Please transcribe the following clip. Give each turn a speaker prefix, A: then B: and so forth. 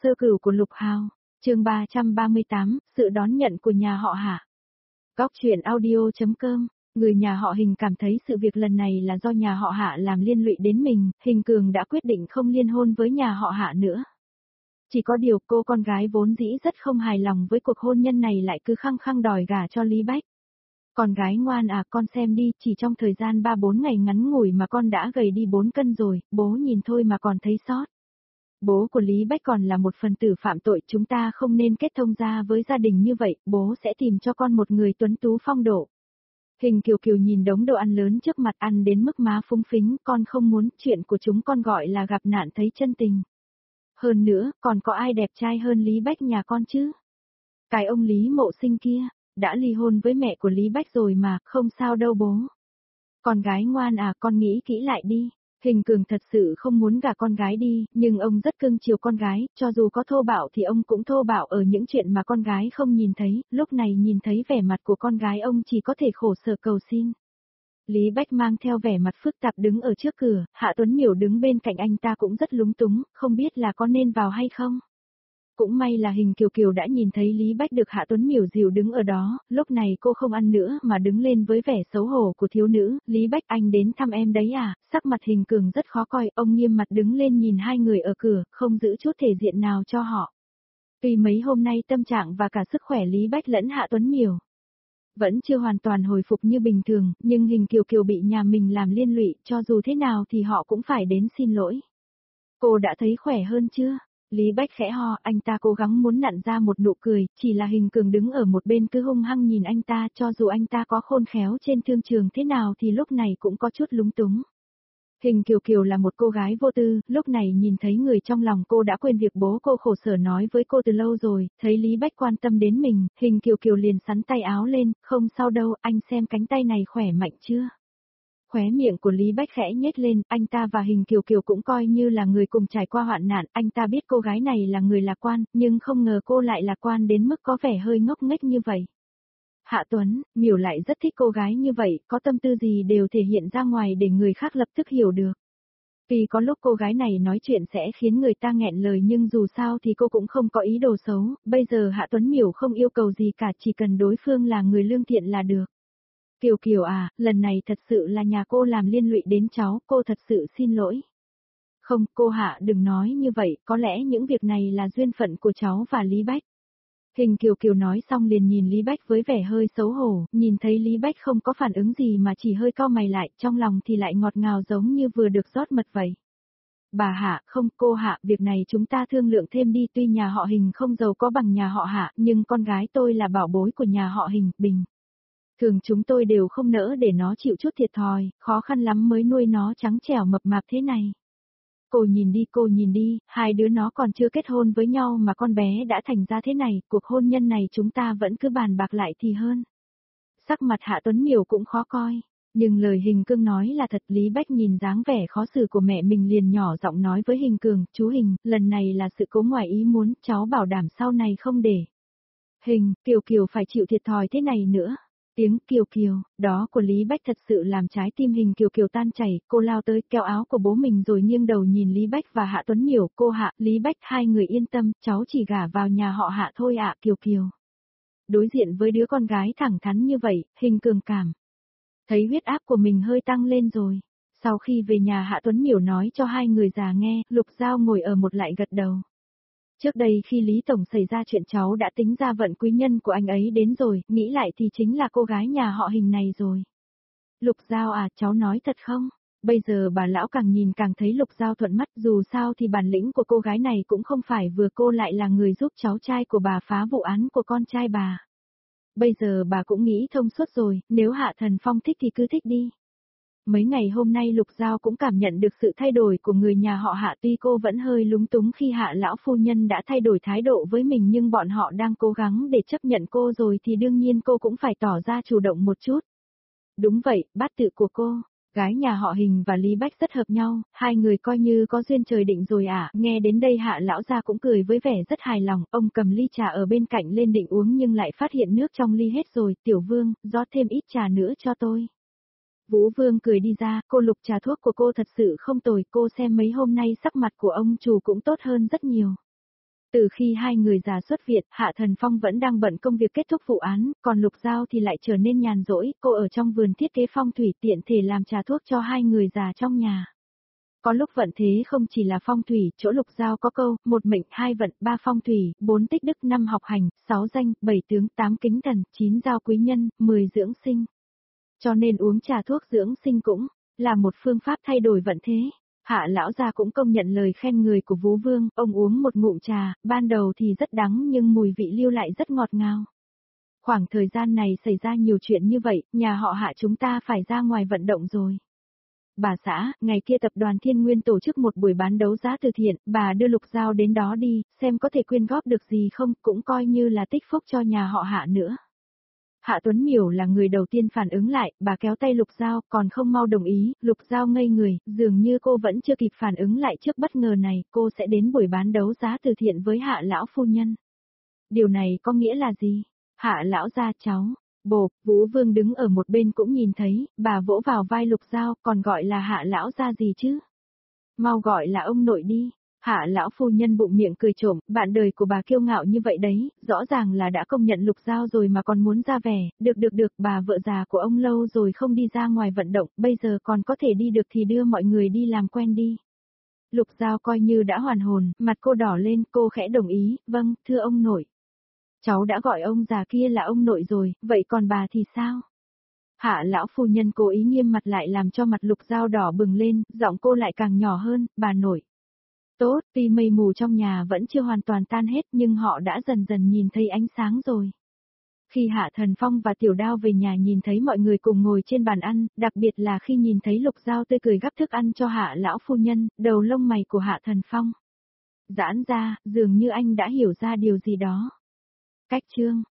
A: Sơ cửu của Lục Hào, chương 338, sự đón nhận của nhà họ Hạ. Góc truyện audio.com, người nhà họ Hình cảm thấy sự việc lần này là do nhà họ Hạ làm liên lụy đến mình, Hình Cường đã quyết định không liên hôn với nhà họ Hạ nữa. Chỉ có điều cô con gái vốn dĩ rất không hài lòng với cuộc hôn nhân này lại cứ khăng khăng đòi gả cho Lý Bách. Con gái ngoan à, con xem đi, chỉ trong thời gian 3-4 ngày ngắn ngủi mà con đã gầy đi 4 cân rồi, bố nhìn thôi mà còn thấy sót. Bố của Lý Bách còn là một phần tử phạm tội, chúng ta không nên kết thông gia với gia đình như vậy, bố sẽ tìm cho con một người tuấn tú phong độ. Hình Kiều Kiều nhìn đống đồ ăn lớn trước mặt ăn đến mức má phúng phính, con không muốn, chuyện của chúng con gọi là gặp nạn thấy chân tình. Hơn nữa, còn có ai đẹp trai hơn Lý Bách nhà con chứ? Cái ông Lý Mộ Sinh kia, đã ly hôn với mẹ của Lý Bách rồi mà, không sao đâu bố. Con gái ngoan à, con nghĩ kỹ lại đi. Hình Cường thật sự không muốn gả con gái đi, nhưng ông rất cưng chiều con gái, cho dù có thô bạo thì ông cũng thô bạo ở những chuyện mà con gái không nhìn thấy, lúc này nhìn thấy vẻ mặt của con gái ông chỉ có thể khổ sở cầu xin. Lý Bách mang theo vẻ mặt phức tạp đứng ở trước cửa, Hạ Tuấn Miểu đứng bên cạnh anh ta cũng rất lúng túng, không biết là có nên vào hay không. Cũng may là Hình Kiều Kiều đã nhìn thấy Lý Bách được Hạ Tuấn Miểu dìu đứng ở đó, lúc này cô không ăn nữa mà đứng lên với vẻ xấu hổ của thiếu nữ, Lý Bách anh đến thăm em đấy à, sắc mặt Hình Cường rất khó coi, ông nghiêm mặt đứng lên nhìn hai người ở cửa, không giữ chút thể diện nào cho họ. Tuy mấy hôm nay tâm trạng và cả sức khỏe Lý Bách lẫn Hạ Tuấn Miểu vẫn chưa hoàn toàn hồi phục như bình thường, nhưng Hình Kiều Kiều bị nhà mình làm liên lụy, cho dù thế nào thì họ cũng phải đến xin lỗi. Cô đã thấy khỏe hơn chưa? Lý Bách khẽ ho, anh ta cố gắng muốn nặn ra một nụ cười, chỉ là Hình Cường đứng ở một bên cứ hung hăng nhìn anh ta, cho dù anh ta có khôn khéo trên thương trường thế nào thì lúc này cũng có chút lúng túng. Hình Kiều Kiều là một cô gái vô tư, lúc này nhìn thấy người trong lòng cô đã quên việc bố cô khổ sở nói với cô từ lâu rồi, thấy Lý Bách quan tâm đến mình, Hình Kiều Kiều liền xắn tay áo lên, không sao đâu, anh xem cánh tay này khỏe mạnh chưa? Khóe miệng của Lý Bách khẽ nhếch lên, anh ta và Hình Kiều Kiều cũng coi như là người cùng trải qua hoạn nạn, anh ta biết cô gái này là người lạc quan, nhưng không ngờ cô lại lạc quan đến mức có vẻ hơi ngốc nghếch như vậy. Hạ Tuấn, Miểu lại rất thích cô gái như vậy, có tâm tư gì đều thể hiện ra ngoài để người khác lập tức hiểu được. Vì có lúc cô gái này nói chuyện sẽ khiến người ta nghẹn lời nhưng dù sao thì cô cũng không có ý đồ xấu, bây giờ Hạ Tuấn Miểu không yêu cầu gì cả, chỉ cần đối phương là người lương thiện là được. Kiều Kiều à, lần này thật sự là nhà cô làm liên lụy đến cháu, cô thật sự xin lỗi. Không, cô Hạ đừng nói như vậy, có lẽ những việc này là duyên phận của cháu và Lý Bách. Hình Kiều Kiều nói xong liền nhìn Lý Bách với vẻ hơi xấu hổ, nhìn thấy Lý Bách không có phản ứng gì mà chỉ hơi cau mày lại, trong lòng thì lại ngọt ngào giống như vừa được rót mật vậy. Bà Hạ, không, cô Hạ, việc này chúng ta thương lượng thêm đi, tuy nhà họ Hình không giàu có bằng nhà họ Hạ, nhưng con gái tôi là bảo bối của nhà họ Hình, Bình. Thường chúng tôi đều không nỡ để nó chịu chút thiệt thòi, khó khăn lắm mới nuôi nó trắng trẻo mập mạp thế này. Cô nhìn đi, hai đứa nó còn chưa kết hôn với nhau mà con bé đã thành ra thế này, cuộc hôn nhân này chúng ta vẫn cứ bàn bạc lại thì hơn. Sắc mặt Hạ Tuấn Miểu cũng khó coi, nhưng lời Hình Cương nói là thật. Lý Bách nhìn dáng vẻ khó xử của mẹ mình liền nhỏ giọng nói với Hình Cường, chú Hình, lần này là sự cố ngoài ý muốn, cháu bảo đảm sau này không để Kiều Kiều phải chịu thiệt thòi thế này nữa. Tiếng Kiều Kiều, đó của Lý Bách thật sự làm trái tim Hình Kiều Kiều tan chảy, cô lao tới kéo áo của bố mình rồi nghiêng đầu nhìn Lý Bách và Hạ Tuấn Miểu, cô Hạ, Lý Bách hai người yên tâm, cháu chỉ gả vào nhà họ Hạ thôi ạ. Kiều Kiều. Đối diện với đứa con gái thẳng thắn như vậy, Hình Cường cảm thấy huyết áp của mình hơi tăng lên rồi. Sau khi về nhà Hạ Tuấn Miểu nói cho hai người già nghe, Lục Giao ngồi ở một lại gật đầu. Trước đây khi Lý Tổng xảy ra chuyện cháu đã tính ra vận quý nhân của anh ấy đến rồi, nghĩ lại thì chính là cô gái nhà họ Hình này rồi. Lục Giao à, cháu nói thật không? Bây giờ bà lão càng nhìn càng thấy Lục Giao thuận mắt, dù sao thì bản lĩnh của cô gái này cũng không phải vừa, cô lại là người giúp cháu trai của bà phá vụ án của con trai bà. Bây giờ bà cũng nghĩ thông suốt rồi, nếu Hạ Thần Phong thích thì cứ thích đi. Mấy ngày hôm nay Lục Giao cũng cảm nhận được sự thay đổi của người nhà họ Hạ, tuy cô vẫn hơi lúng túng khi Hạ lão phu nhân đã thay đổi thái độ với mình nhưng bọn họ đang cố gắng để chấp nhận cô rồi thì đương nhiên cô cũng phải tỏ ra chủ động một chút. Đúng vậy, bát tự của cô, gái nhà họ Hình và Lý Bách rất hợp nhau, hai người coi như có duyên trời định rồi ạ. Nghe đến đây Hạ lão gia cũng cười với vẻ rất hài lòng, ông cầm ly trà ở bên cạnh lên định uống nhưng lại phát hiện nước trong ly hết rồi. Tiểu Vương, rót thêm ít trà nữa cho tôi. Vũ Vương cười đi ra, cô Lục, trà thuốc của cô thật sự không tồi, cô xem mấy hôm nay sắc mặt của ông chủ cũng tốt hơn rất nhiều. Từ khi hai người già xuất viện, Hạ Thần Phong vẫn đang bận công việc kết thúc vụ án, còn Lục Giao thì lại trở nên nhàn rỗi, cô ở trong vườn thiết kế phong thủy tiện thể làm trà thuốc cho hai người già trong nhà. Có lúc vận thế không chỉ là phong thủy, chỗ Lục Giao có câu, một mệnh, hai vận, ba phong thủy, bốn tích đức, năm học hành, sáu danh, bảy tướng, tám kính thần, chín giao quý nhân, 10 dưỡng sinh. Cho nên uống trà thuốc dưỡng sinh cũng là một phương pháp thay đổi vận thế. Hạ lão gia cũng công nhận lời khen người của Vú Vương, ông uống một ngụm trà, ban đầu thì rất đắng nhưng mùi vị lưu lại rất ngọt ngào. Khoảng thời gian này xảy ra nhiều chuyện như vậy, nhà họ Hạ chúng ta phải ra ngoài vận động rồi. Bà xã, ngày kia tập đoàn Thiên Nguyên tổ chức một buổi bán đấu giá từ thiện, bà đưa Lục Giao đến đó đi, xem có thể quyên góp được gì không, cũng coi như là tích phúc cho nhà họ Hạ nữa. Hạ Tuấn Miểu là người đầu tiên phản ứng lại, bà kéo tay Lục Giao, còn không mau đồng ý, Lục Giao ngây người, dường như cô vẫn chưa kịp phản ứng lại trước bất ngờ này, cô sẽ đến buổi bán đấu giá từ thiện với Hạ lão phu nhân. Điều này có nghĩa là gì? Hạ lão gia cháu, bộp, Vũ Vương đứng ở một bên cũng nhìn thấy, bà vỗ vào vai Lục Giao, còn gọi là Hạ lão gia gì chứ? Mau gọi là ông nội đi. Hạ lão phu nhân bụng miệng cười trộm, bạn đời của bà kiêu ngạo như vậy đấy, rõ ràng là đã công nhận Lục Giao rồi mà còn muốn ra vẻ, được, bà vợ già của ông lâu rồi không đi ra ngoài vận động, bây giờ còn có thể đi được thì đưa mọi người đi làm quen đi. Lục Giao coi như đã hoàn hồn, mặt cô đỏ lên, cô khẽ đồng ý, vâng, thưa ông nội. Cháu đã gọi ông già kia là ông nội rồi, vậy còn bà thì sao? Hạ lão phu nhân cố ý nghiêm mặt lại làm cho mặt Lục Giao đỏ bừng lên, giọng cô lại càng nhỏ hơn, bà nội. Tốt, tuy mây mù trong nhà vẫn chưa hoàn toàn tan hết nhưng họ đã dần dần nhìn thấy ánh sáng rồi. Khi Hạ Thần Phong và Tiểu Đao về nhà nhìn thấy mọi người cùng ngồi trên bàn ăn, đặc biệt là khi nhìn thấy Lục Giao tươi cười gắp thức ăn cho Hạ lão phu nhân, đầu lông mày của Hạ Thần Phong giãn ra, dường như anh đã hiểu ra điều gì đó. Cách chương